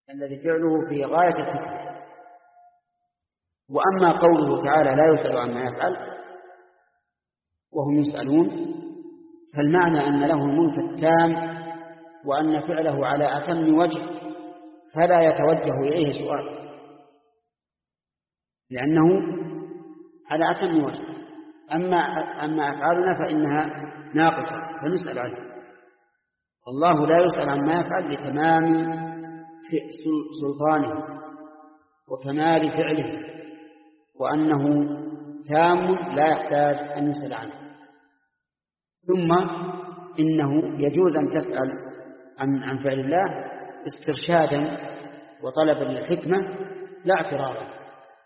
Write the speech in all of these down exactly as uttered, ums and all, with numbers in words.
الذي فعله في غاية الحكمة. وأما قوله تعالى لا يسأل عما يفعل وهم يسألون، فالمعنى أن له الملك التام وأن فعله على أتم وجه، فلا يتوجه إليه سؤال لأنه على أتم وجه. أما أما أفعالنا فإنها ناقصة فنسأل عنها. الله لا يسأل عما يفعل لتمام سلطانه وكمال فعله، وأنه تام لا يحتاج أن يسأل عنه. ثم إنه يجوز أن تسأل عن عن فعل الله استرشادا وطلبا للحكمة لا اعتراضا.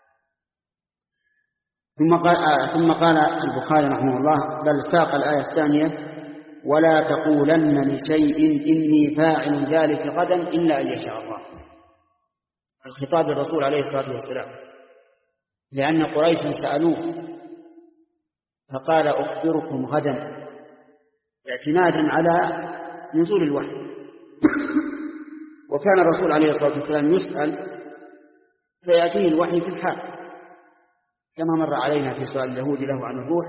ثم قال, ثم قال البخاري رحمه الله بل ساق الآية الثانية ولا تقولن لشيء إني فاعل ذلك غدا إلا أن يشاء الله، الخطاب للرسول عليه الصلاة والسلام، لأن قريش سألوه فقال أخبركم غدا اعتمادا على نزول الوحي. وكان الرسول عليه الصلاة والسلام يسأل فيأتيه الوحي في الحال، كما مر علينا في سؤال اليهود له عن الروح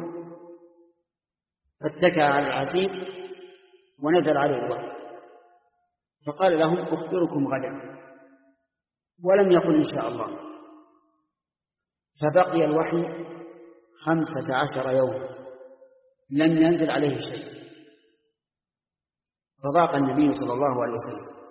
فاتكى على العصيب ونزل عليه الوحي فقال لهم أخبركم غدا، ولم يقل إن شاء الله. فبقي الوحي خمسة عشر يوم لم ينزل عليه شيء، فضاق النبي صلى الله عليه وسلم.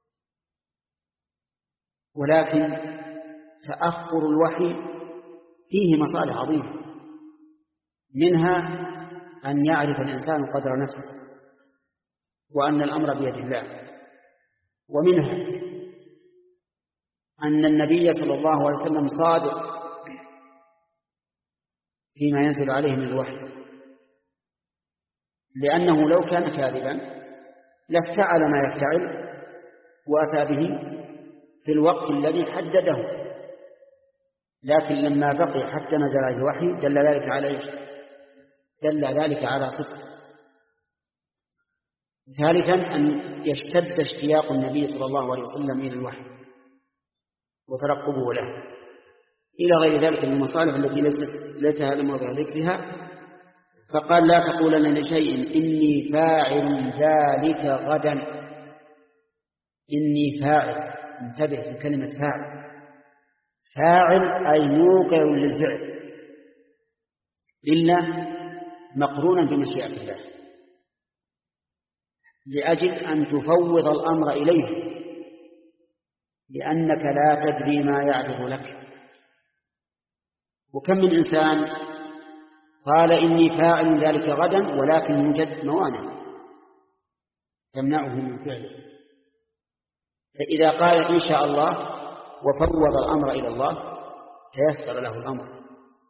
ولكن تأخر الوحي فيه مصالح عظيمة، منها أن يعرف الإنسان قدر نفسه وأن الأمر بيد الله، ومنها أن النبي صلى الله عليه وسلم صادق فيما ينزل عليه من الوحي، لأنه لو كان كاذبا لافتعل ما يفتعل وأتى به في الوقت الذي حدده، لكن لما بقي حتى نزل عليه الوحي دل ذلك على ايش؟ دل ذلك على صدق. ثالثا أن يشتد اشتياق النبي صلى الله عليه وسلم إلى الوحي وترقبه له، إلى غير ذلك من المصالح التي ليس هذا موضع ذكرها. فقال لا تقولن لشيء إني فاعل ذلك غدا. إني فاعل، انتبه لكلمة فاعل، فاعل أي موقع للفعل إلا مقرونا بمشيئة الله، لأجل أن تفوض الأمر إليه، لأنك لا تدري ما يعرض لك. وكم من إنسان قال إني فاعل ذلك غدا ولكن يوجد موانع تمنعه من فعله، فإذا قال إن شاء الله وفوض الأمر إلى الله تيسر له الأمر.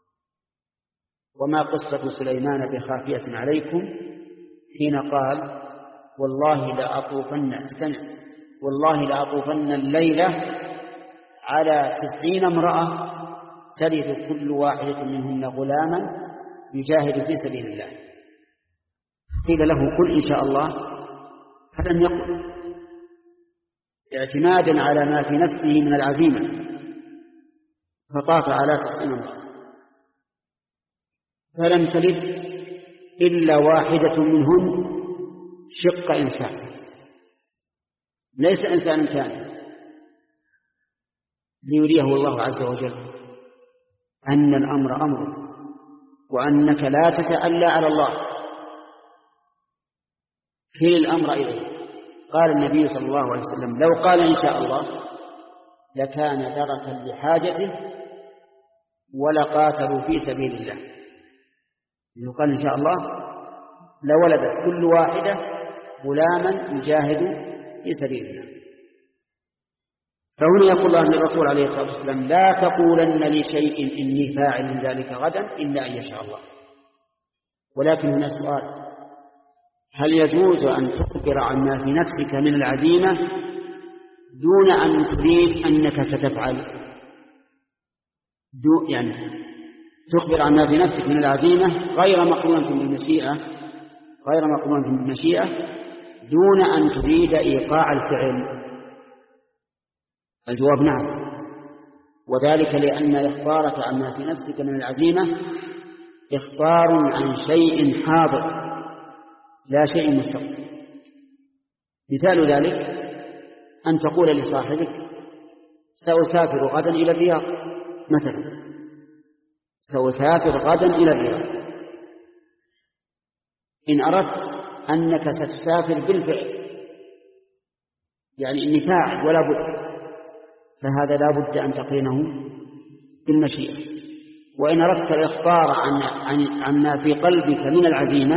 وما قصة سليمان بخافية عليكم حين قال والله لأطوفن سنة والله لأطوفن الليلة على تسعين امرأة ترث كل واحدة منهن غلاما يجاهد في سبيل الله. قيل له قل إن شاء الله فلم يقل، اعتمادا على ما في نفسه من العزيمة، فطاف على تسعين امرأة فلم تلد إلا واحدة منهن شق إنسان، ليس إنسانا كاملا، ليريه الله عز وجل أن الأمر أمر وأنك لا تتألى على الله، كل الأمر إليه. قال النبي صلى الله عليه وسلم لو قال إن شاء الله لكان دركا لحاجته ولقاتلوا في سبيل الله. لو قال إن شاء الله لولدت كل واحدة غلاما يجاهد في سبيل الله. فهنا يقول الله للرسول عليه الصلاة والسلام لا تقولن لشيء إني فاعل ذلك غدا إلا أن يشاء الله. ولكن هنا سؤال، هل يجوز أن تخبر عما في نفسك من العزيمة دون أن تريد أنك ستفعل؟ دو يعني تخبر عما في نفسك من العزيمة غير مقرونة بالمشيئة غير مقرونة بالمشيئة دون أن تريد إيقاع الفعل. الجواب نعم، وذلك لأن إخبارك عما في نفسك من العزيمة إخبار عن شيء حاضر لا شيء مستقبل. مثال ذلك أن تقول لصاحبك سأسافر غدا إلى الرياض مثلا، سأسافر غدا إلى الرياض، إن أردت أنك ستسافر بالفعل يعني إني فاعل ولا بد، فهذا لا بد أن تقرنه بالمشيئة. وإن أردت الإخبار عن عن عما في قلبك من العزيمة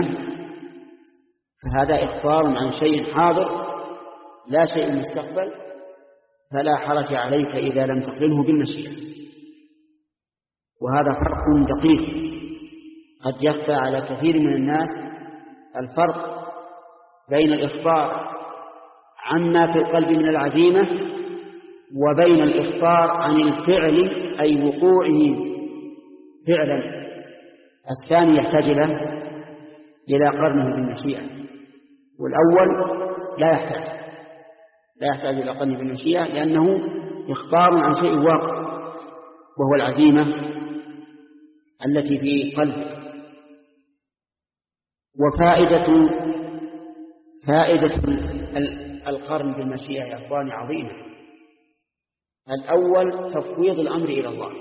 فهذا إخبار عن شيء حاضر لا شيء مستقبل، فلا حرج عليك إذا لم تقرنه بالمشيئة. وهذا فرق دقيق قد يخفى على كثير من الناس، الفرق بين الإخبار عما في القلب من العزيمة وبين الإخبار عن الفعل أي وقوعه فعلا. الثاني يحتاج إلى قرنه بالمشيئة، والأول لا يحتاج لا يحتاج إلى قرنه بالمشيئة لأنه إخبار عن شيء واقع وهو العزيمة التي في قلبك. وفائدة فائدة القرن بالمشيئة يا أخواني عظيمة. الأول تفويض الأمر إلى الله،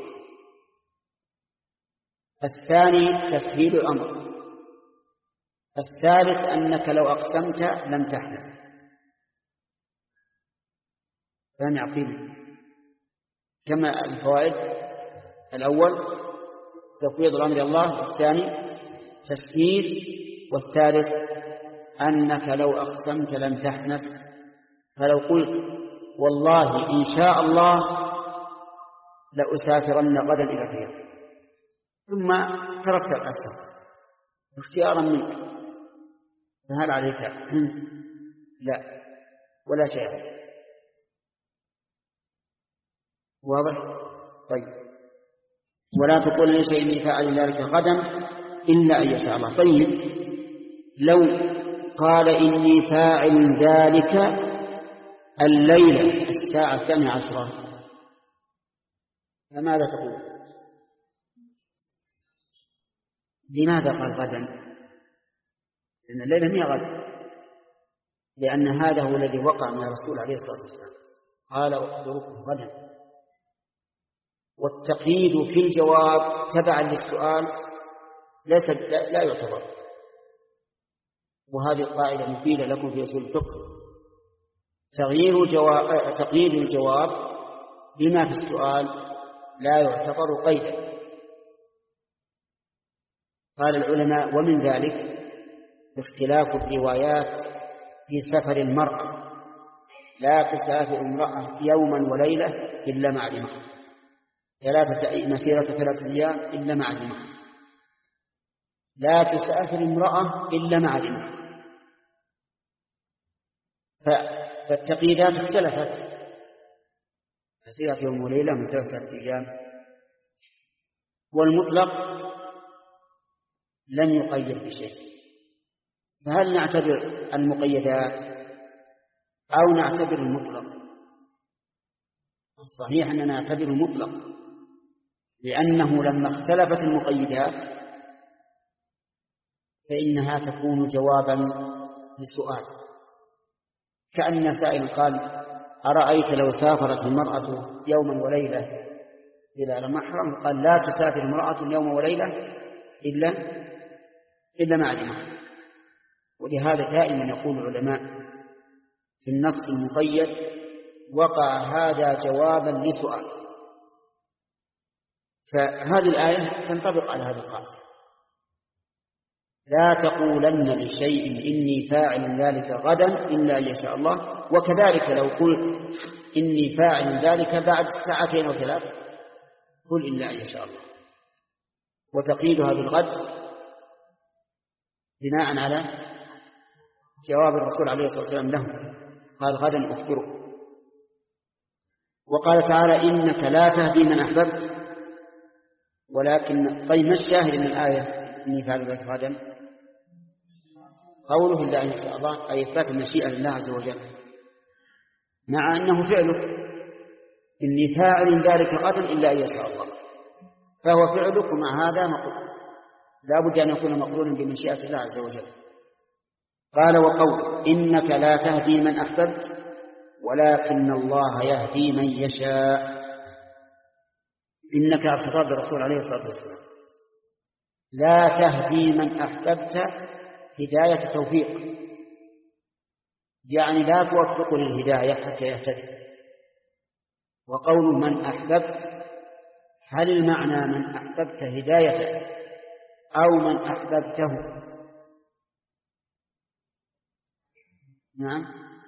الثاني تسهيل الأمر، الثالث أنك لو أقسمت لم تحدث. فهم عقيم كما الفوائد: الأول تفويض الأمر إلى الله، والثاني تسهيل، والثالث أنك لو أقسمت لم تحنث. فلو قلت والله إن شاء الله لأسافرن غدا إلى الرياض ثم تركت القسم اختيارا منك، فهل عليك؟ لا، ولا شيء. واضح؟ طيب. ولا تقول لي شيء إني فاعل ذلك غدا إلا أن يشاء الله. طيب، لو قال إني فاعل ذلك الليلة الساعة الثانية عشرة فماذا تقول؟ لماذا قال غدا؟ لأن الليلة هي غد، لأن هذا هو الذي وقع من الرسول عليه الصلاة والسلام، قال أخبركم غدا. والتقييد في الجواب تبعا للسؤال ليس لا يعتبر، وهذه القاعدة مفيدة لكم في أصول الفقه. تغيير جواب تقييد الجواب بما في السؤال لا يعتبر قيدا. قال العلماء: ومن ذلك اختلاف الروايات في سفر المرأة، لا تسافر امرأة يوما وليلة إلا مع المحرم، ثلاثة مسيرة ثلاثة أيام إلا مع المحرم، لا تسافر امرأة إلا مع المحرم. فالتقييدات اختلفت، مسيرة يوم وليلة، مسيرة ثلاثة أيام. والمطلق لم يقيد بشيء، فهل نعتبر المقيدات أو نعتبر المطلق؟ الصحيح أننا نعتبر المطلق، لأنه لما اختلفت المقيدات فإنها تكون جوابا لسؤال. كأن سائل قال: أرأيت لو سافرت المرأة يوما وليلة إلى المحرم؟ قال: لا تسافر المرأة يوم وليلة إلا إلا مع المحرم. ولهذا دائما يقول العلماء في النص المقيد وقع هذا جوابا لسؤال. فهذه الآية تنطبق على هذا القاعدة: لا تقولن لشيء إني فاعل ذلك غدا إلا أن يشاء الله. وكذلك لو قلت إني فاعل ذلك بعد ساعتين أو ثلاث قل إلا أن يشاء الله. وتقييدها بالغد بناء على جواب الرسول عليه الصلاة والسلام له، قال: غدا أخبرك. وقال تعالى: إنك لا تهدي من أحببت ولكن. طيب، ما الشاهد من الآية إني فاعل ذلك غدا؟ قوله إلا أن يشاء الله، أي إثبات المشيئة لله عز وجل، مع أنه فعله. إني فاعل ذلك غدا إلا أن يشاء الله، فهو فعلك مع هذا مقرون، لا بد أن يكون مقرونا بمشيئة الله عز وجل. قال وقول إنك لا تهدي من أحببت ولكن الله يهدي من يشاء. إنك الخطاب للرسول عليه الصلاة والسلام، لا تهدي من أحببت هداية توفيق، يعني لا توفق للهداية حتى يهتدي. وقول من أحببت، هل المعنى من أحببت هداية أو من أحببته؟ نعم،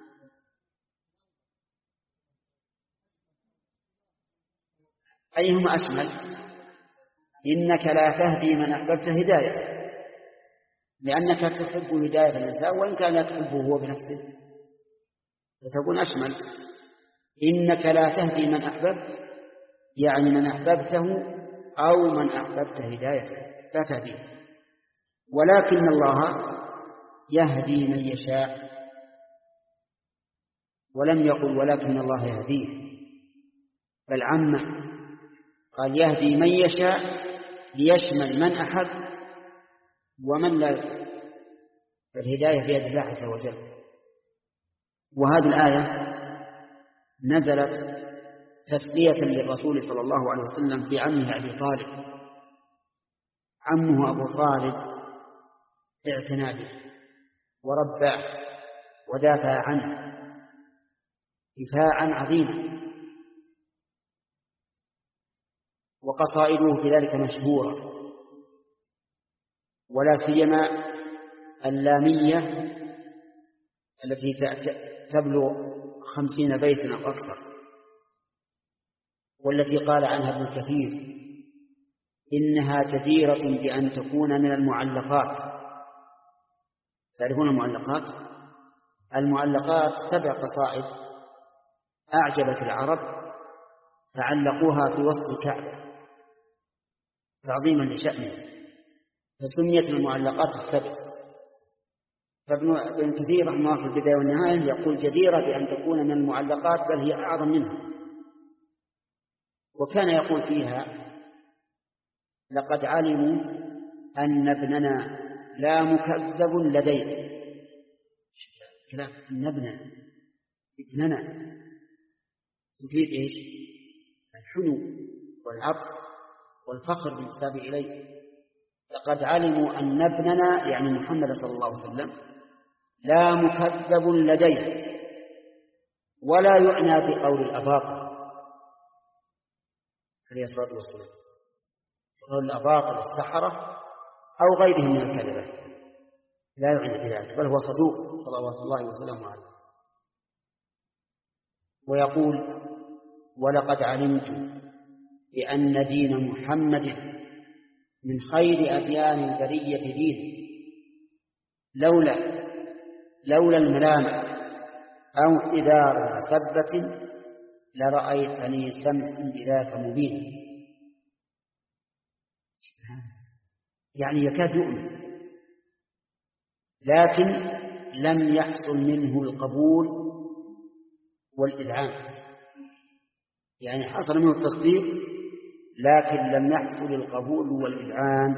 أيهما أشمل؟ إنك لا تهدي من أحببت هداية، لأنك تحب هداية الإنسان وإن كان لا تحبه هو بنفسه، فتكون أشمل. إنك لا تهدي من أحببت يعني من أحببته أو من أحببت هدايته لا تهديه، ولكن الله يهدي من يشاء، ولم يقل ولكن الله يهديه، بل عم قال يهدي من يشاء ليشمل من أحب ومن لا يحب، فالهداية بيد الله عز وجل. وهذه الآية نزلت تسلية للرسول صلى الله عليه وسلم في عمه أبي طالب. عمه أبو طالب اعتنى به ورباه ودافع عنه دفاعا عظيما، وقصائده في ذلك مشهورة، ولا سيما اللامية التي تبلغ خمسين بيتا أو أكثر، والتي قال عنها ابن كثير إنها جديرة بأن تكون من المعلقات. تعرفون المعلقات؟ المعلقات سبع قصائد أعجبت العرب فعلقوها في وسط الكعبة تعظيما لشأنها، فسميت المعلقات السبع. فابن كثير رحمه الله في البداية والنهاية يقول جديرة بأن تكون من المعلقات بل هي أعظم منها، وكان يقول فيها لقد علموا أن ابننا لا مكذب لدينا. كلام أن ابننا ابننا تفيد إيش؟ الحنو والعطف والفخر بالنسبة إليه. لقد علموا أن ابننا يعني محمد صلى الله عليه وسلم لا مكذب لديه، ولا يعنى بقول الأباطل عليه الصلاة والسلام، قول الأباطل السحرة أو غيرهم من الكذبة لا يعنى بذلك، بل هو صدوق صلوات الله وسلامه عليه. ويقول ولقد علمت بأن دين محمد من خير أديان البرية دين، لولا لولا الملامة أو إدار مسبة لرأيتني سمحا بذاك مبين. يعني يكاد يؤمن، لكن لم يحصل منه القبول والإذعان، يعني حصل منه التصديق لكن لم يحصل القبول والإذعان،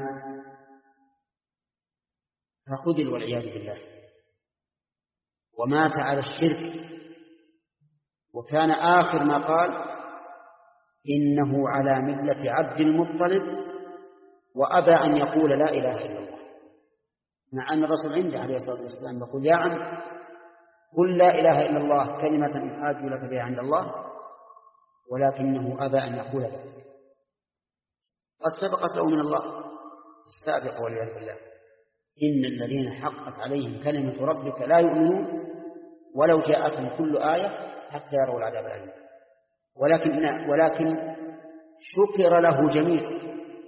فخذل والعياذ بالله، ومات على الشرك. وكان آخر ما قال إنه على ملة عبد المطلب وأبى أن يقول لا إله إلا الله، مع أن الرسول عنده عليه الصلاة والسلام يقول يا عم قل لا إله إلا الله كلمة أحاج لك بها عند الله، ولكنه أبى أن يقول ذلك. قد سبقت له من الله السابق والعياذ بالله إن الذين حقت عليهم كلمة ربك لا يؤمنون ولو جاءتهم كل آية حتى يروا العذاب الأليم. ولكن ولكن شكر له جميع،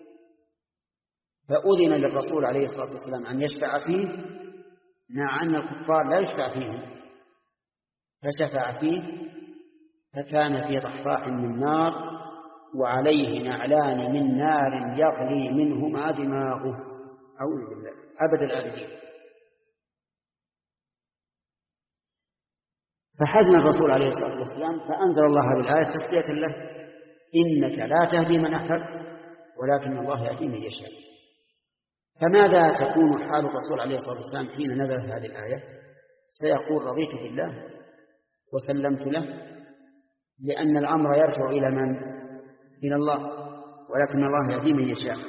فأذن للرسول عليه الصلاة والسلام أن يشفع فيه، مع أن الكفار لا يشفع فيهم، فشفع فيه فكان في ضحضاح من نار وعليه نعلان من نار يغلي منهما دماغه، أعوذ بالله أبد الآبدين. فحزن الرسول عليه الصلاة والسلام فأنزل الله هذه الآية تسلية له: إنك لا تهدي من أحببت ولكن الله يهدي من يشاء. فماذا تكون حال الرسول عليه الصلاة والسلام حين نزلت هذه الآية؟ سيقول: رضيت بالله وسلمت له، لأن الأمر يرجع إلى من؟ إلى الله، ولكن الله يهدي من يشاء.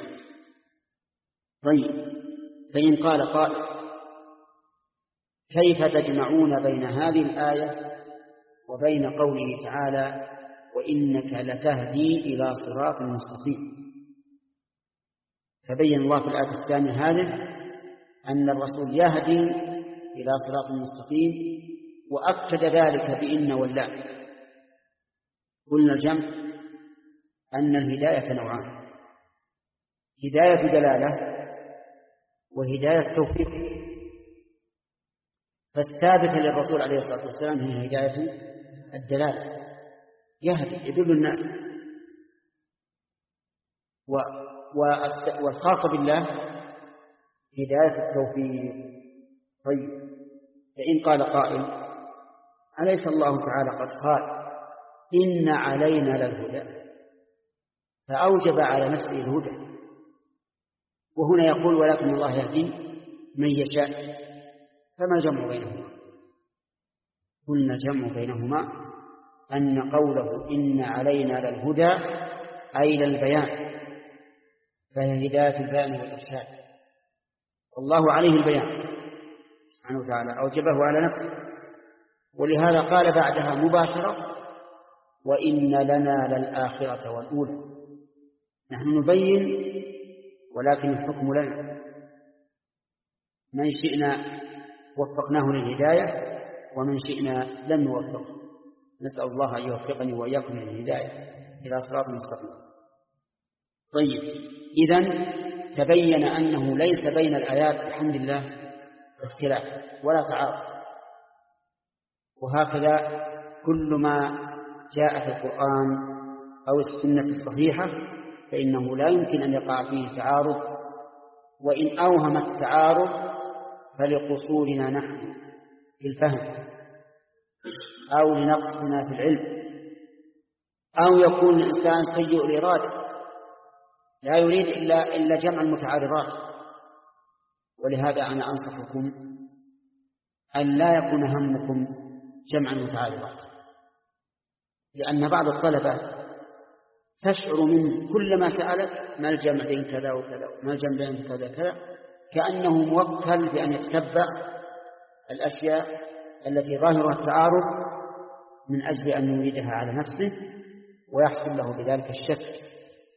طيب، فإن قال قائل: كيف تجمعون بين هذه الآية وبين قوله تعالى: وإنك لتهدي إلى صراط مستقيم؟ فبين الله في الآية الثانية هذه أن الرسول يهدي إلى صراط مستقيم، وأكد ذلك بإن واللام. قلنا الجمع أن الهداية نوعان: هداية دلالة وهداية توفيق. فالثابتة للرسول عليه الصلاة والسلام هي هداية الدلالة، يهدي يدل الناس، والخاصة بالله هداية التوفيق. طيب، فإن قال قائل: أليس الله تعالى قد قال إن علينا للهدى، فأوجب على نفسه الهدى، وهنا يقول ولكن الله يهدي من يشاء، فما الجمع بينهما؟ قلنا الجمع بينهما أن قوله إن علينا للهدى أي للبيان، فهي هداية البيان والإرشاد، والله عليه البيان سبحانه وتعالى أوجبه على نفسه، ولهذا قال بعدها مباشرة: وإن لنا للآخرة والأولى. نحن نبين ولكن الحكم لنا، من شئنا وفقناه للهداية ومن شئنا لم نوفقه. نسأل الله أن يوفقني وإياكم للهداية إلى صراط مستقيم. طيب، إذن تبين أنه ليس بين الآيات الحمد لله اختلاف ولا تعارض، وهكذا كل ما جاء في القرآن أو السنة الصحيحة فإنه لا يمكن أن يقع فيه تعارض، وإن أوهم التعارض فلقصورنا نحن في الفهم أو لنقصنا في العلم، أو يكون الإنسان سيء الإرادة لا يريد إلا, إلا جمع المتعارضات. ولهذا أنا أنصحكم أن لا يكون همكم جمع المتعارضات، لأن بعض الطلبة تشعر من كل ما سألت ما الجمع بين كذا وكذا، ما الجمع بين كذا وكذا، كأنه موكل بأن يتتبع الأشياء التي ظاهرها التعارض من أجل أن يريدها على نفسه ويحصل له بذلك الشك.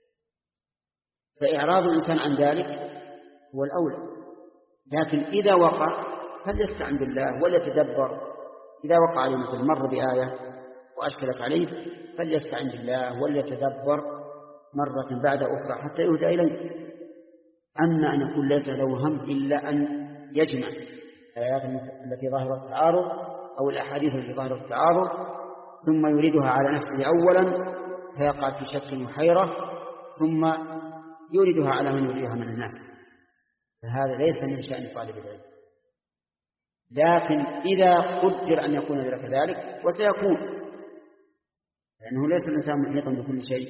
فإعراض الإنسان عن ذلك هو الأولى، لكن إذا وقع فليستعن بالله وليتدبر. إذا وقع عليه مثل مر بآية وأشكلت عليه فليستعن بالله وليتدبر مرة بعد أخرى حتى يهدى إليه. أما أن يكون ليس له هم إلا أن يجمع الآيات التي ظاهرة التعارض أو الأحاديث التي ظاهرة التعارض ثم يريدها على نفسه أولا فيقع في شك وحيرة، ثم يريدها على من يريدها من الناس، فهذا ليس من شأن طالب العلم. لكن إذا قدر أن يكون كذلك وسيكون، لأنه ليس الإنسان محيطا بكل شيء،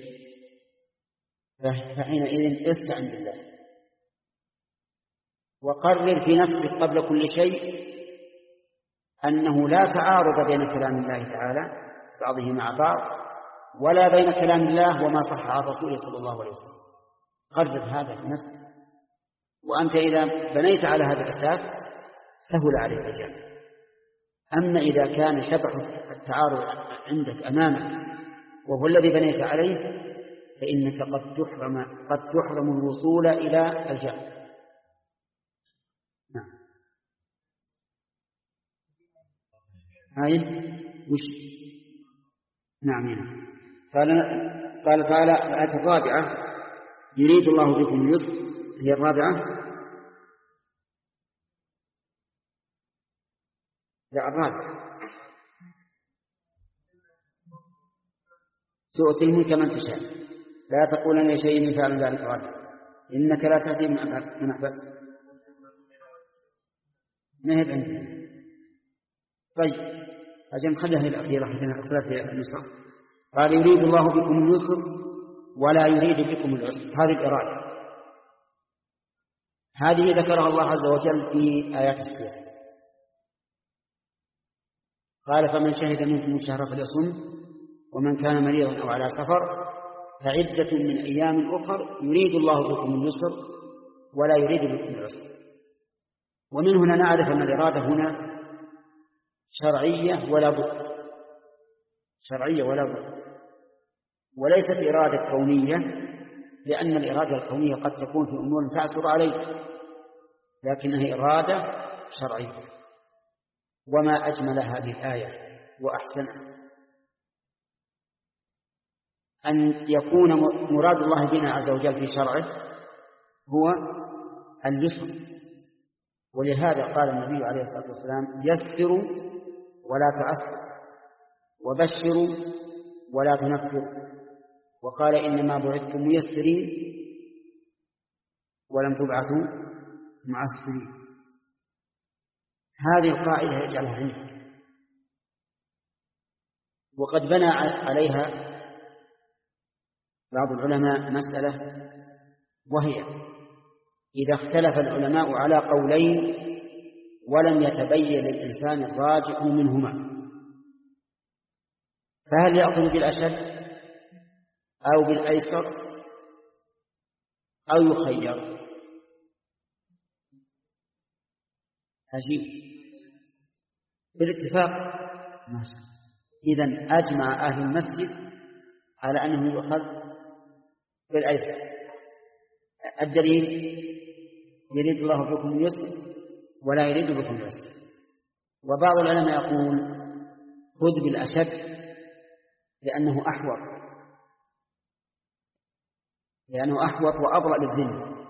فحينئذ استعن بالله وقرر في نفسك قبل كل شيء أنه لا تعارض بين كلام الله تعالى بعضه مع بعض ولا بين كلام الله وما صح عن رسوله صلى الله عليه وسلم. قرر هذا في نفسك، وأنت إذا بنيت على هذا الأساس سهل عليك الجمع. أما إذا كان شبح التعارض عندك أمامك وهو الذي بنيت عليه فإنك قد تحرم قد تحرم الوصول إلى الجمع. نعم. هاي وش؟ نعم هنا قال قال تعالى الآية الرابعة: يريد الله بكم اليسر. هي الرابعة؟ لا، الرابعة: تؤتي الملك من تشاء لا تقولن لشيء إني فاعل ذلك غدا إنك لا تهدي من أحببت. ما هي عندنا؟ طيب، عشان خليها هي الأخيرة حتى اختلاف في النسخ. قال يريد الله بكم اليسر ولا يريد بكم العسر، هذه الإرادة هذه ذكرها الله عز وجل في آيات السورة. قال فمن شهد منكم الشهر فليصم ومن كان مريضا أو على سفر فعدة من أيام أخر يريد الله بكم اليسر ولا يريد بكم العسر. ومن هنا نعرف أن الإرادة هنا شرعية ولا بد، شرعية ولا بد، وليست إرادة كونية، لأن الإرادة الكونية قد تكون في أمور تعسر عليه، لكنها إرادة شرعية. وما أجمل هذه الآية وأحسنها أن يكون مراد الله بنا عز وجل في شرعه هو اليسر. ولهذا قال النبي عليه الصلاة والسلام يسروا ولا تعسروا وبشروا ولا تنفروا، وقال إنما بعثتم ميسرين ولم تبعثوا معسرين. هذه القاعدة يجعلها عندك. وقد بنى عليها بعض العلماء مسألة، وهي إذا اختلف العلماء على قولين ولم يتبين للإنسان الراجح منهما، فهل يأخذ بالأشد أو بالأيسر أو يخير؟ عجيب. بالاتفاق إذن أجمع أهل المسجد على أنه يؤخذ بالأيسر. الدليل يريد الله بكم اليسر ولا يريد بكم العسر. وبعض العلماء يقول خذ بالأشد لأنه أحوط، لأنه أحوط وأبرأ للذمة.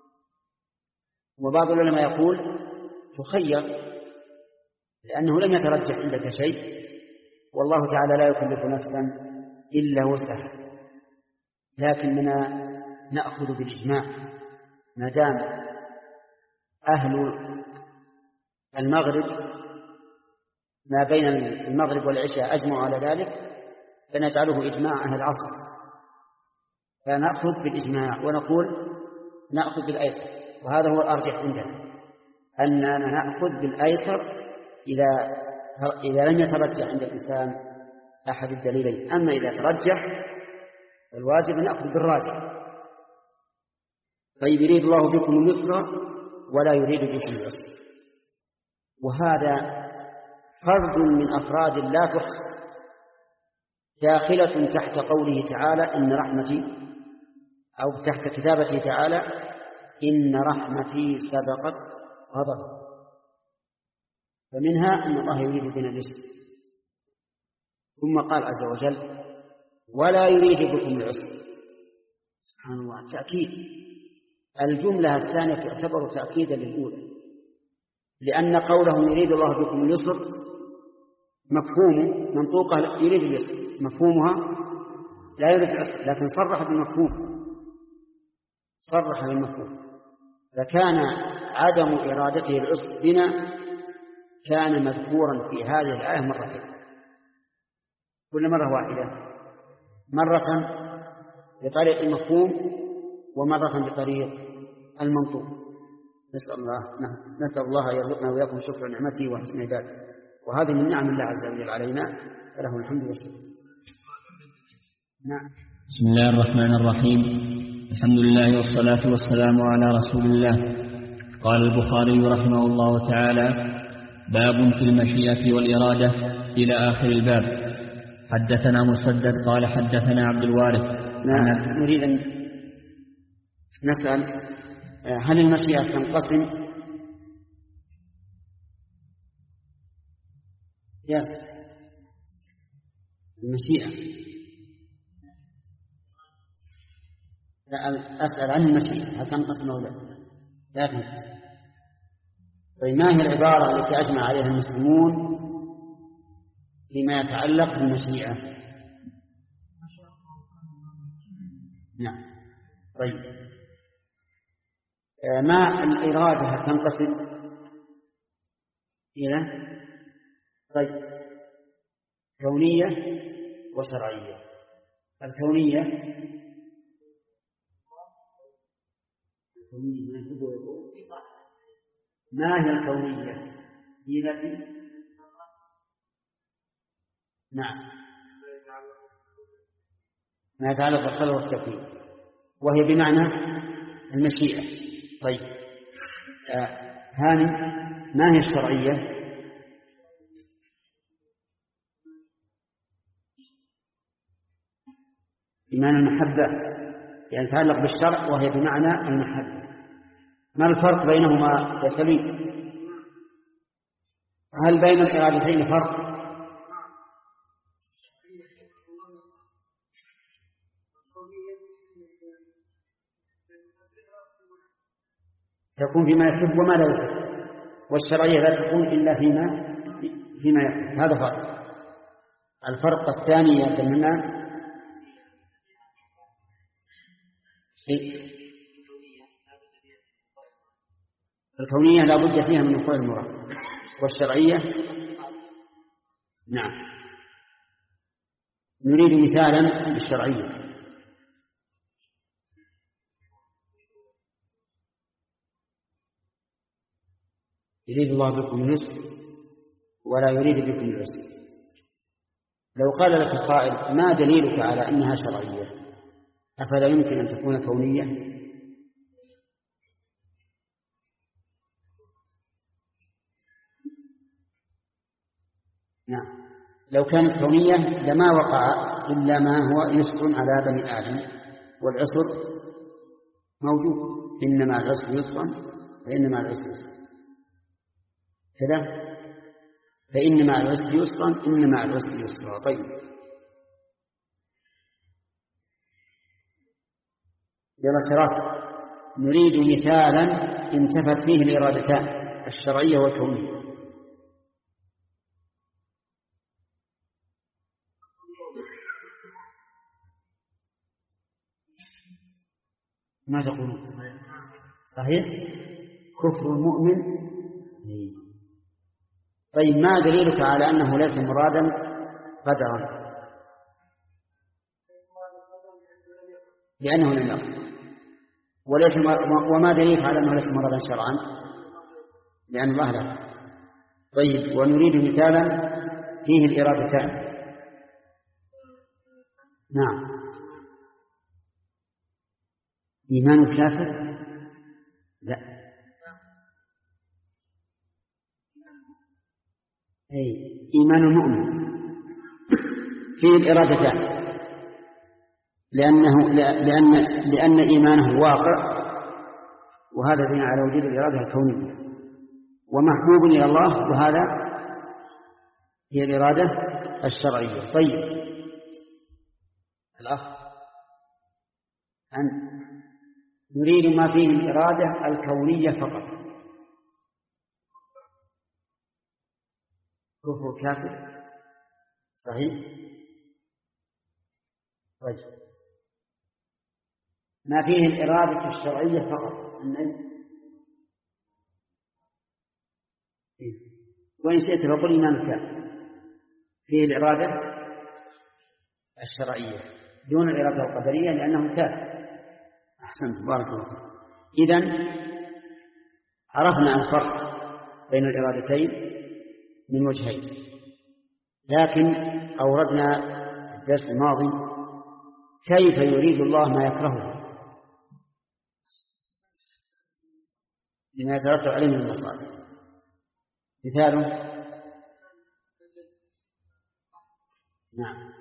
وبعض العلماء يقول تخير لأنه لم يترجح عندك شيء، والله تعالى لا يكلف نفسا إلا وسعها، لكننا نأخذ بالإجماع ما دام أهل المغرب ما بين المغرب والعشاء أجمعوا على ذلك فنجعله إجماع أهل العصر، فنأخذ بالإجماع ونقول نأخذ بالأيسر. وهذا هو الأرجح عندنا، أننا نأخذ بالأيسر إذا إذا لم يترجح عند الإنسان أحد الدليلين. أما إذا ترجح الواجب نأخذ بالراجح. طيب يريد الله بكم اليسر ولا يريد بكم العسر، وهذا فرد من أفراد لا تحصى داخلة تحت قوله تعالى إن رحمتي، أو تحت كتابته تعالى إن رحمتي سبقت غضبي. فمنها أن الله يريد بنا اليسر، ثم قال عز وجل ولا يريد بكم العسر. سبحان الله، تأكيد. الجملة الثانية تعتبر تأكيدا للأولى، لأن قوله يريد الله بكم اليسر مفهومه منطوقة يريد اليسر، مفهومها لا يريد العسر، لكن صرح بالمفهوم، صرح بالمفهوم. فكان عدم إرادته العسر بنا كان مذكورا في هذه الآية مرتين، كل مرة واحدة، مرة بطريق المفهوم ومرة بطريق المنطوق. نسأل الله نسأل الله أن يرزقنا وإياكم شكر نعمته وحسن عبادته، وهذه من نعم الله عز وجل علينا، فله الحمد والشكر. نعم. بسم الله الرحمن الرحيم، الحمد لله والصلاة والسلام على رسول الله. قال البخاري رحمه الله تعالى: باب في المشيئة والإرادة إلى آخر الباب. حدثنا مسدد قال حدثنا عبد الوارث. نعم. نريد أن نسأل هل المشيئة تنقسم؟ يس المشيئة، لا أسأل عن المشيئة هل تنقسم أو لا؟ لا تنقسم. طيب ما هي العبارة التي أجمع عليها المسلمون فيما يتعلق بالمشيئة؟ نعم. طيب ما الإرادة تنقسم إلى طيب كونية وشرعية. الكونية ما هي الكونية؟ هي التي نعم ما يتعلق بالخلق والتكوين، وهي بمعنى المشيئة. طيب آه. هاني ما هي الشرعية؟ بمعنى المحبة، يعني تتعلق بالشرع وهي بمعنى المحبة. ما الفرق بينهما يا سليم؟ هل بين الإرادتين فرق؟ تكون فيما يحب وما لا يحب، والشرعية لا تكون إلا فيما فيما يحب. هذا فرق. الفرق الثاني يا بننا الكونية لا بد فيها من وقوع المراد، والشرعية نعم. نريد مثالا للشرعية. يريد الله بكم اليسر ولا يريد بكم العسر. لو قال لك القائل ما دليلك على أنها شرعية؟ أفلا يمكن أن تكون كونية؟ نعم. لو كانت كونية لما وقع إلا ما هو يسر على بني آدم، والعسر موجود، إنما العسر يسرا فإنما العسر يسرا كذا، فإن مع العسر يسرا إن مع العسر يسرا. طيب يلا شرات، نريد مثالا انتفت فيه الإرادتان الشرعية والكونية. ما تقولون؟ صحيح كفر المؤمن. طيب ما دليلك على أنه ليس مرادا قدرا؟ لأنه لم يقل. وليس وما دليلك على أنه ليس مرادا شرعا؟ لأن الله لا. طيب ونريد مثالا فيه الإرادتان. نعم. إيمان الكافر؟ لا. أي إيمان المؤمن فيه الإرادتان، لأنه لأن لأن إيمانه واقع، وهذا دليل على وجود الإرادة الكونية، ومحبوب إلى الله، وهذا هي الإرادة الشرعية. طيب الأخ أنت نريد ما فيه الإرادة الكونية فقط. كفر كافر صحيح. طيب ما فيه الإرادة الشرعية فقط. وإن شئت فقل إيمان الكافر فيه الإرادة الشرعية دون الإرادة القدرية لأنه كافر. أحسنت بارك الله. إذن عرفنا الفرق بين الإرادتين من وجهين، لكن أوردنا الدرس الماضي كيف يريد الله ما يكرهه لما يترتب عليه من المصالح. مثاله نعم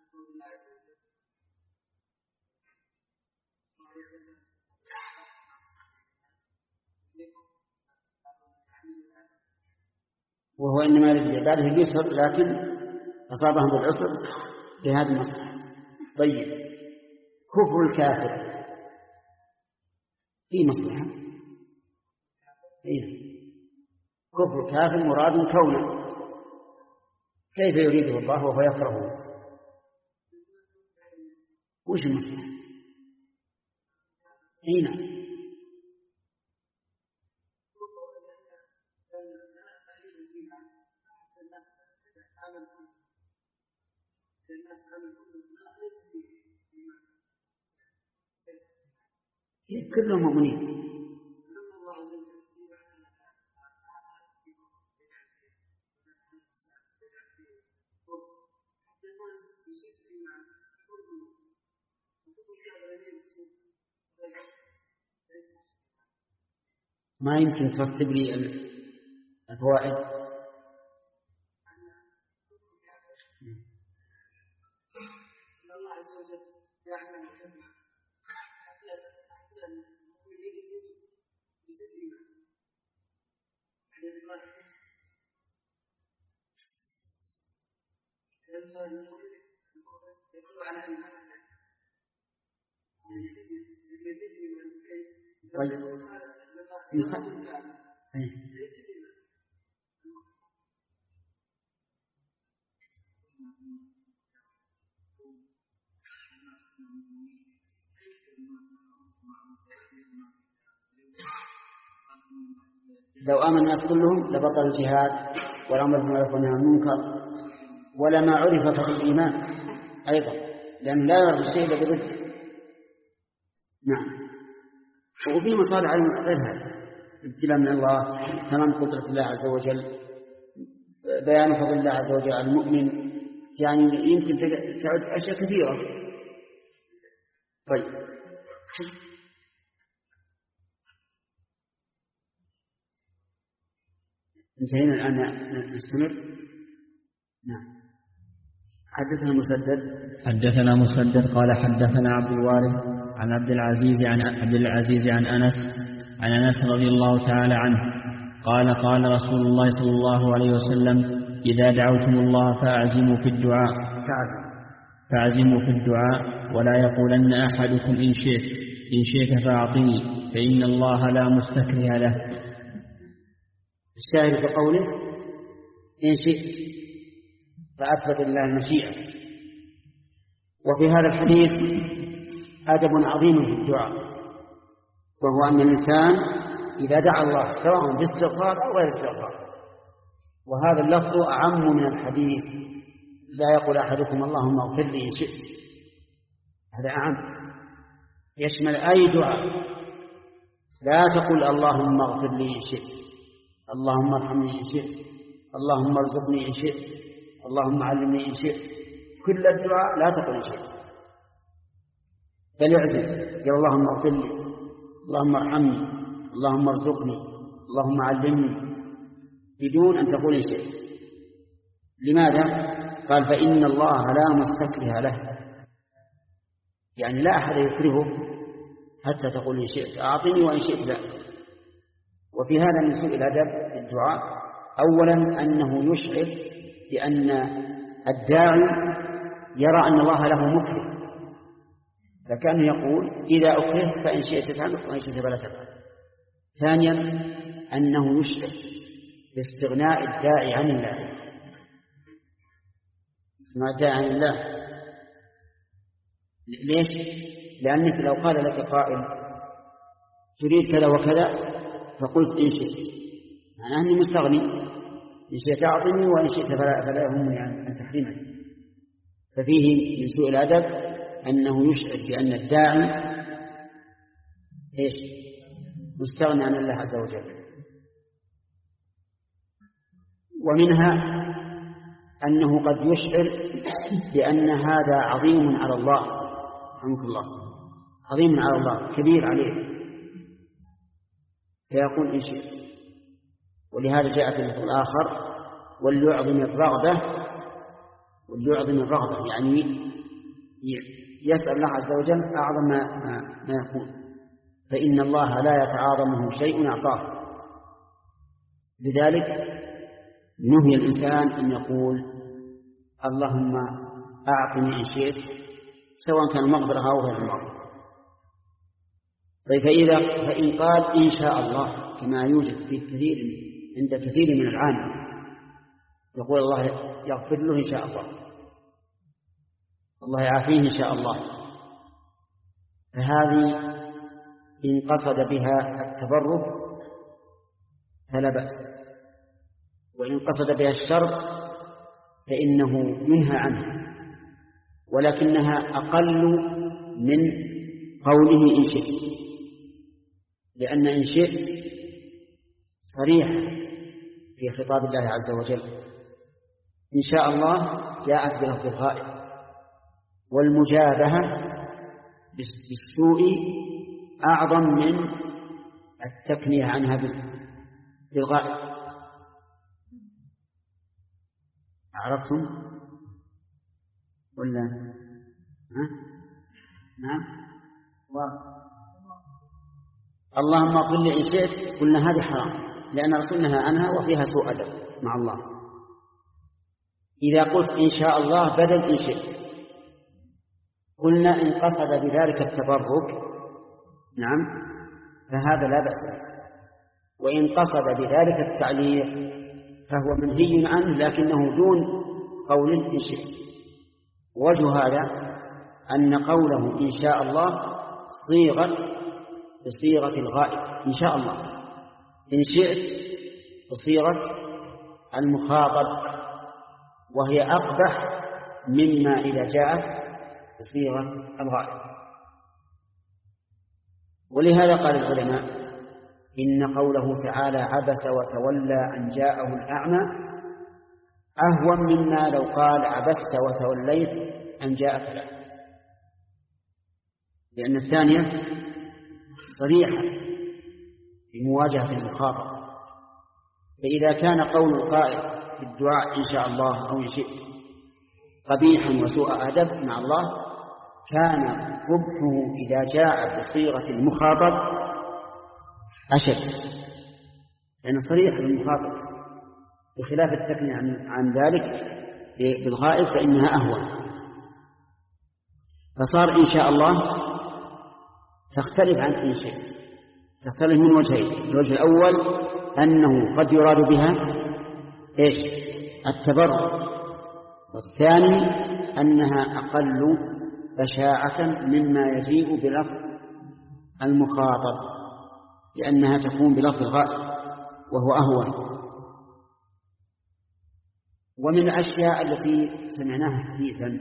وهو إنما يريد بعباده اليسر لكن أصابهم بالعسر في هذه المصلحة. طيب كفر الكافر في مصلحة. إيه؟ كفر الكافر مراد كونه، كيف يريده الله وهو يكرهه؟ وش المصلحة؟ هنا كلهم مؤمنين. ما يمكن ترتب لي الفوائد؟ الله عز وجل يعلم الحكمة لو آمن الناس كلهم لبطل الجهاد والأمر بالمعروف والنهي عن المنكر ولما عرف فضل الإيمان أيضا، لأن لا يعرف شيء إلا بضده. نعم. وفي مصالح غير هذا، ابتلاء من الله، تمام قدرة الله عز وجل، بيان فضل الله عز وجل على المؤمن، يعني يمكن تعد أشياء كثيرة. طيب انتهينا الآن، نستمر. نعم. حدثنا مسدد حدثنا مسدد قال حدثنا عبد الوارث عن عبد العزيز عن عبد العزيز عن أنس عن أنس رضي الله تعالى عنه قال قال رسول الله صلى الله عليه وسلم: إذا دعوتم الله فأعزموا في الدعاء فأعزموا في الدعاء ولا يقولن أحدكم إن شئت إن شئت فأعطني فإن الله لا مستكره له. الشاهد بقوله إن شئت، فأثبت الله المشيئة. وفي هذا الحديث أدب عظيم في الدعاء، وهو أن الإنسان إذا دعا الله سواء باستغفار أو غير استغفار، وهذا اللفظ أعم من الحديث: لا يقول أحدكم اللهم اغفر لي إن شئت. هذا أعم، يشمل أي دعاء. لا تقول اللهم اغفر لي إن شئت، اللهم ارحمني إن شئت، اللهم ارزقني إن شئت، اللهم علمني إن شئت. كل الدعاء لا تقل إن شئت، بل يعزم يا اللهم اغفر لي، اللهم ارحمني، اللهم ارزقني، اللهم علمني، بدون أن تقول إن شئت. لماذا؟ قال: فإن الله لا مستكره له، يعني لا أحد يكرهه حتى تقول إن شئت أعطني وإن شئت لا. وفي هذا من سوء الأدب في الدعاء أولا أنه يشعر بأن الداعي يرى أن الله له مكره، فكأنه يقول: إذا أكرهت فإن شئت فعل وإن شئت فلا تفعل. ثانيا أنه يشعر باستغناء الداعي عن الله، استغناء الداعي عن الله. ليش؟ لأنك لو قال لك قائل تريد كذا وكذا فقلت إن شئت، معناه أني مستغني، إن شئت أعطني وإن شئت فلا يهمني عن تحريمه. ففيه من سوء الأدب أنه يشعر بأن الداعي إيش؟ مستغني عن الله عز وجل. ومنها أنه قد يشعر بأن هذا عظيم على الله، رحمك الله، عظيم على الله، كبير عليه، فيقول إن شئت. ولهذا جاء في اللفظ الآخر: وليعظم الرغبة، وليعظم الرغبة، يعني يسأل الله عز وجل أعظم ما, ما يكون، فإن الله لا يتعاظمه شيء أعطاه. لذلك نهي الإنسان أن يقول اللهم أعطني إن شئت، سواء كان المغفرة أو غير المغفرة. طيب فإذا فإن قال إن شاء الله، كما يوجد في كثير عند كثير من العامة، يقول الله يغفر له إن شاء الله، الله يعافيه إن شاء الله، فهذه إن قصد بها التبرك فلا بأس، وإن قصد بها الشر فإنه ينهى عنه. ولكنها أقل من قوله إن شئت، لأن إن شئت صريحة في خطاب الله عز وجل. إن شاء الله جاءت بلفظ الغائب، والمجابهة بالسوء أعظم من التكنية عنها بالغائب. عرفتم ولا ها؟ نعم. اللهم اغفر لي إن شئت، قلنا هذه حرام لأن رسول نهى عنها وفيها سوء أدب مع الله. إذا قلت إن شاء الله بدل إن شئت، قلنا إن قصد بذلك التبرك نعم فهذا لا بأس به، وإن قصد بذلك التعليق فهو منهي عنه لكنه دون قول إن شئت. وجه هذا أن قوله إن شاء الله صيغة بصيغة الغائب إن شاء الله، إن شئت بصيغة المخاطب، وهي أقبح مما إذا جاءت بصيغة الغائب. ولهذا قال العلماء إن قوله تعالى عبس وتولى أن جاءه الأعمى أهون مما لو قال عبست وتوليت أن جاءك الأعمى، لأن الثانية صريحة في مواجهة المخاطب. فإذا كان قول القائل في الدعاء إن شاء الله أو إن شئت قبيحا وسوء أدب مع الله، كان قبحه إذا جاء بصيغة المخاطب أشد، لأن صريح للمخاطب، بخلاف التكنية عن, عن ذلك بالغائب فإنها أهون. فصار إن شاء الله تختلف عن إن شئت، تختلف من وجهين. الوجه الأول أنه قد يراد بها إيش؟ التبرك، والثاني أنها أقل بشاعة مما يجيء بلفظ المخاطب، لأنها تكون بلفظ الغائب وهو أهون. ومن الأشياء التي سمعناها حديثا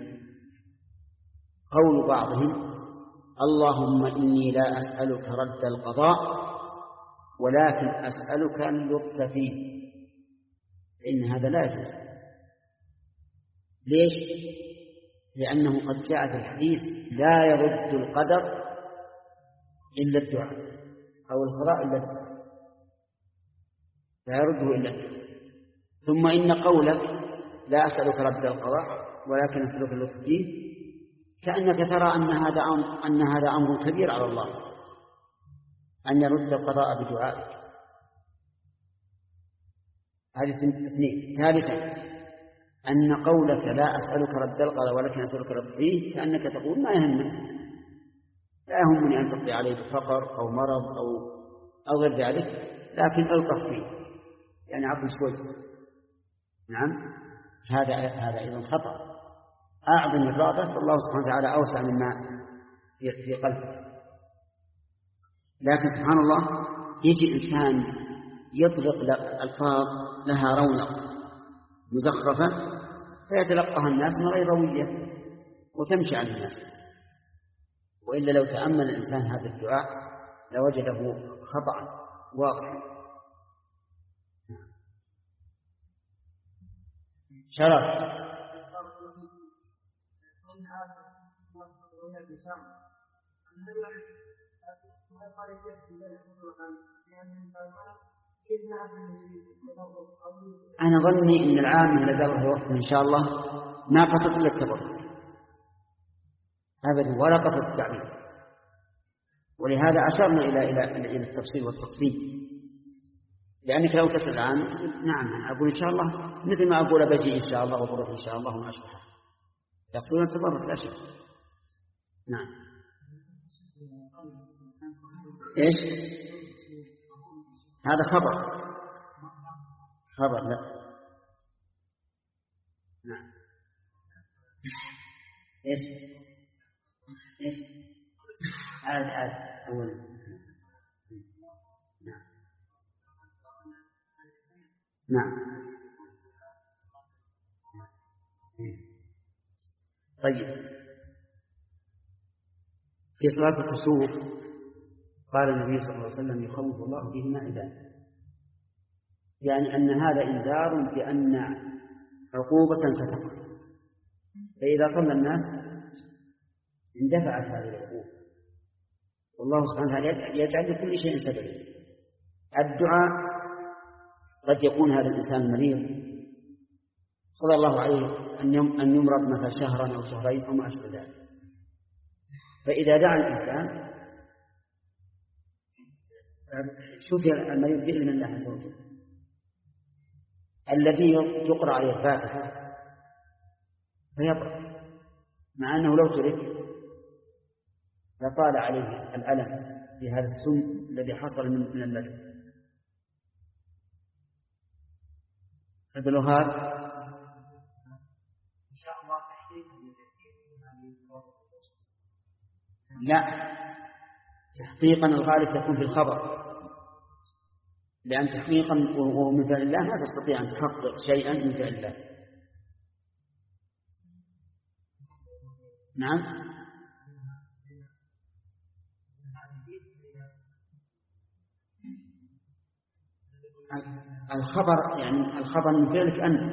قول بعضهم اللهم إني لا أسألك رد القضاء ولكن أسألك اللطف فيه، إن هذا لا يجوز. ليش؟ لأنه قد جاء في الحديث لا يرد القدر إلا الدعاء، أو القضاء إلا الدعاء، لا يرده إلا الدعاء. ثم إن قولك لا أسألك رد القضاء ولكن أسألك اللطف فيه كأنك ترى أن هذا أمر, أن هذا أمر كبير على الله أن يرد القضاء بدعائك. هذه اثنين. ثالثا أن قولك لا أسألك رد القضاء ولكن أسألك اللطف فيه كأنك تقول ما يهمني، لا يهمني أن تقضي عليه بفقر أو مرض أو أو غير ذلك، لكن ألطف فيه يعني عقل شوي. نعم، هذا هذا أيضا خطأ. أعظم الرغبة فالله سبحانه وتعالى أوسع مما في, في قلبه. لكن سبحان الله يجي إنسان يطلق ألفاظ لها رونق مزخرفة فيتلقاها الناس من غير روية وتمشي على الناس، وإلا لو تأمل الإنسان هذا الدعاء لوجده خطأ واضح. شرف أنا ظني أن العام إذا قال الله وفقه إن شاء الله ما قصد إلا التبرك أبدا ولا قصد التعليم، ولهذا أشرنا إلى إلى إلى التفصيل والتقسيم. لأنك لو تسأل عنه نعم أقول إن شاء الله مثل ما أقول بجي إن شاء الله وبروح إن شاء الله وما أشبه، يقصدون التبرك لا شك. نعم. إيش؟ هذا خبر خبر لا. نعم. إيش؟ إيش؟ عاد عاد أول. نعم. نعم. طيب، في صلاة الكسوف قال النبي صلى الله عليه وسلم يخوف الله بهما عباده، يعني أن هذا إنذار بأن عقوبة ستقع، فإذا صلى الناس اندفعت هذه العقوبة، والله سبحانه وتعالى يجعل لكل شيء سببا. الدعاء قد يكون هذا الإنسان مريض صلى الله عليه أن يمرض مثلا شهرا أو شهرين أو ما أشبه ذلك، فإذا دعا الإنسان شفي المريض بإذن الله عز وجل. الذي يقرأ عليه الفاتحة فيبرأ، مع أنه لو ترك لطال عليه الألم بهذا السم الذي حصل من البدن. عبد الوهاب إن شاء الله لا، تحقيقا الغالب تكون في الخبر، لأن تحقيقا وهو من فعل الله ما تستطيع أن تحقق شيئا من فعل الله. نعم، الخبر يعني الخبر من فعلك أنت.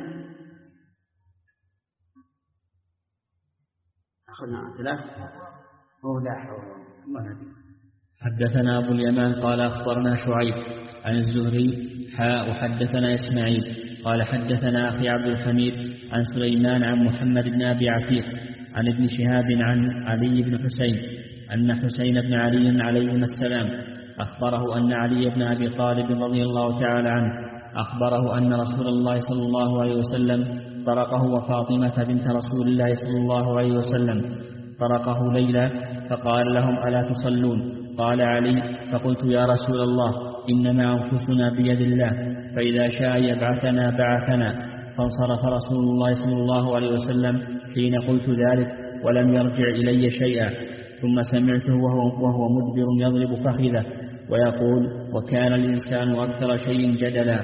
أخذنا ثلاث هو لا حول ولا قوة. حدثنا أبو اليمان قال أخبرنا شعيب عن الزهري حاء وحدثنا إسماعيل قال حدثنا أخي عبد الحميد عن سليمان عن محمد بن أبي عتيق عن ابن شهاب عن علي بن حسين أن حسين بن علي عليهما السلام أخبره أن علي بن أبي طالب رضي الله تعالى عنه أخبره أن رسول الله صلى الله عليه وسلم طرقه وفاطمة بنت رسول الله صلى الله عليه وسلم طرقه ليلة فقال لهم ألا تصلون؟ قال علي فقلت يا رسول الله إنما أنفسنا بيد الله، فإذا شاء يبعثنا بعثنا. فانصرف رسول الله صلى الله عليه وسلم حين قلت ذلك ولم يرجع إلي شيئا، ثم سمعته وهو, وهو مدبر يضرب فخذه ويقول وكان الإنسان أكثر شيء جدلا.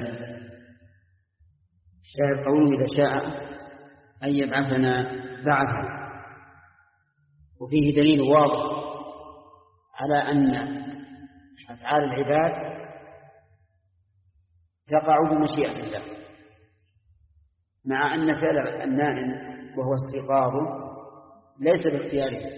الشاهد قوله إذا شاء أن يبعثنا بعثنا، وفيه دليل واضح على أن أفعال العباد تقع بمشيئة الله، مع أن فعل النائم وهو استيقاظه ليس باختياره،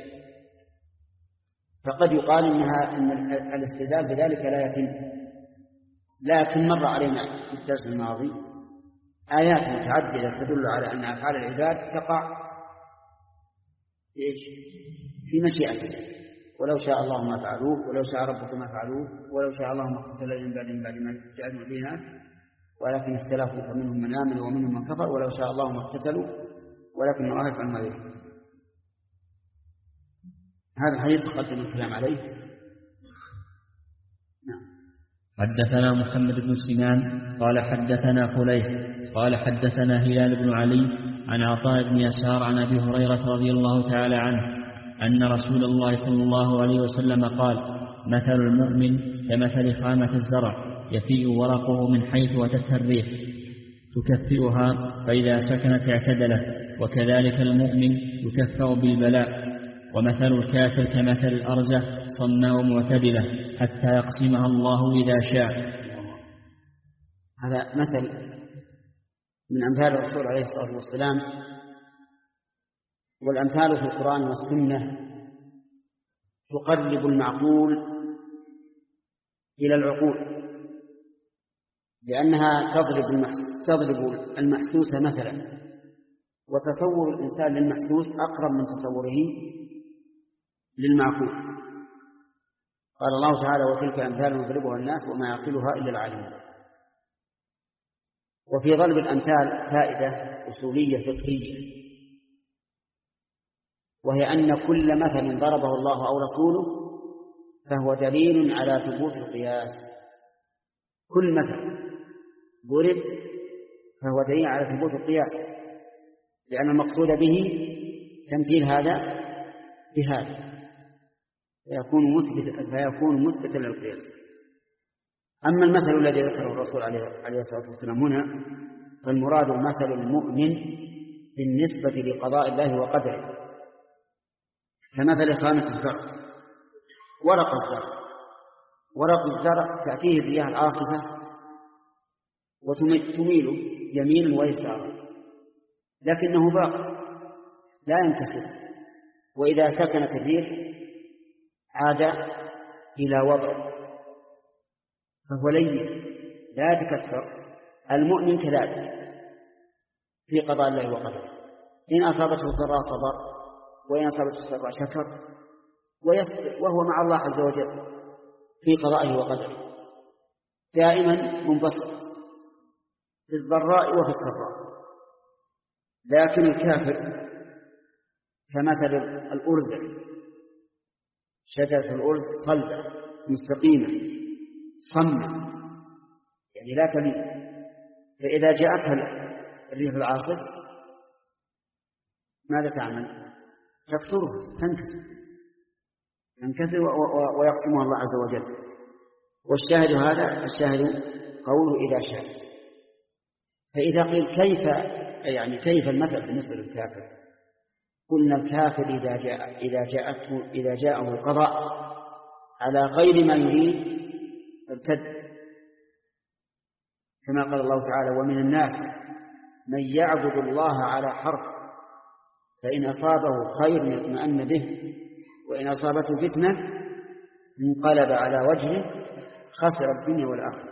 فقد يقال إنها أن الاستدلال بذلك لا يتم. لكن مر علينا في الدرس الماضي آيات متعددة تدل على أن أفعال العباد تقع في مشيئة الله، ولو شاء الله ما فعلوه، ولو شاء ربك ما فعلوه، ولو شاء الله ما اقتتل من بعد من بعد ما جاءت البينات ولكن اختلفوا فمنهم من آمن ومنهم من كفر، ولو شاء الله ما اقتتلوا ولكن الله يفعل ما يريد. هذا الحديث تقدم الكلام عليه. نعم. حدثنا محمد بن سنان قال حدثنا خليف قال حدثنا هلال بن علي عن عطاء بن يسار عن أبي هريرة رضي الله تعالى عنه أن رسول الله صلى الله عليه وسلم قال مثل المؤمن كمثل خامة الزرع يفيء ورقه من حيث أتتها الريح تكفئها فإذا سكنت اعتدلت، وكذلك المؤمن يكفأ بالبلاء. ومثل الكافر كمثل الأرزة صماء معتدلة حتى يقسمها الله إذا شاء. هذا مثل من أمثال الرسول عليه الصلاة والسلام، والأمثال في القرآن والسنة تقرب المعقول إلى العقول، لأنها تضرب تضرب المحسوس مثلا، وتصور الإنسان للمحسوس أقرب من تصوره للمعقول. قال الله تعالى وتلك أمثال يضربها الناس وما يعقلها إلا العالمون. وفي ضرب الأمثال فائدة أصولية فقهية، وهي أن كل مثل ضربه الله أو رسوله فهو دليل على ثبوت القياس. كل مثل ضرب فهو دليل على ثبوت القياس، لأن المقصود به تمثيل هذا بهذا فيكون مثبتا فيكون مثبتا للقياس. أما المثل الذي ذكره الرسول عليه الصلاة والسلام هنا فالمراد مثل المؤمن بالنسبة لقضاء الله وقدره، كمثل خانة الزرع، ورق الزرع ورق الزرع تأتيه الرياح العاصفة وتميله يمينا ويسارا، لكنه باق لا ينكسر، وإذا سكنت الريح عاد إلى وضعه فهو لين لا يتكسر. المؤمن كذلك في قضاء الله وقدره، إن أصابته الضراء صبر، وإن أصابته السراء شكر ويصبر، وهو مع الله عز وجل في قضائه وقدره دائما منبسط في الضراء وفي السراء. لكن الكافر كمثل الأرز، شجرة الأرز صلبة مستقيمة صمة يعني لا تميل، فإذا جاءتها الريح العاصف ماذا تعمل؟ تكسره، تنكسر تنكسر ويقسمها الله عز وجل. والشاهد هذا الشاهد قوله إذا شاء. فإذا قيل كيف يعني كيف المثل بالنسبة للكافر؟ قلنا الكافر إذا جاء إذا جاءته إذا جاءه القضاء على غير ما يريد ارتد، كما قال الله تعالى: ومن الناس من يعبد الله على حرف، فإن أصابه خير اطمأن به، وإن أصابته فتنة انقلب على وجهه خسر الدنيا والآخرة.